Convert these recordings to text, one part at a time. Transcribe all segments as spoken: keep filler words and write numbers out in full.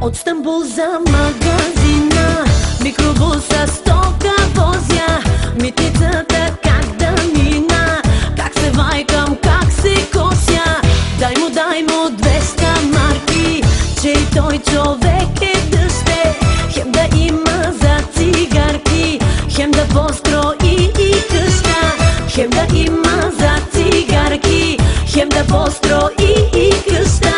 От Стамбул за магазина, микробуса стока возя, митницата как да мина, как се вайкам, как се кося. Дай му, дай му двеста марки, че и той човек е дъще. Хем да има за цигарки, хем да построи и къща. Хем да има за цигарки, хем да построи и къща.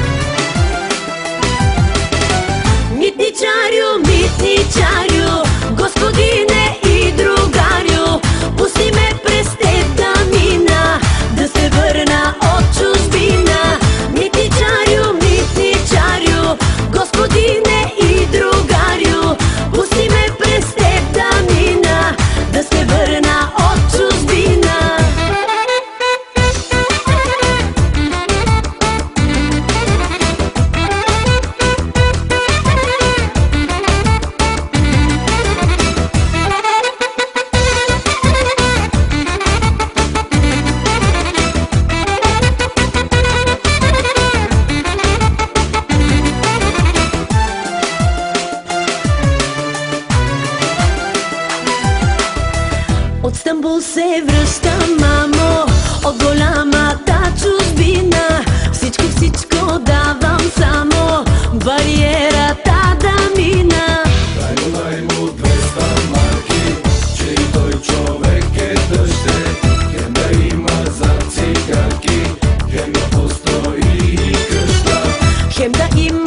Митничарю, митничарю, господине и другарю, пусти ме през теб да мина, да се върна от чужбина. Митничарю, митничарю, господине и другарю, пусти ме през теб да мина, да се върна от чужбина. От Стамбул се връщам, мамо, от голямата чужбина. Всичко, всичко давам само, бариерата да мина. Дай му, дай му двеста марки, че и той човек е дъще. Хем да има за цигарки, хем да построи и къща. Хем да има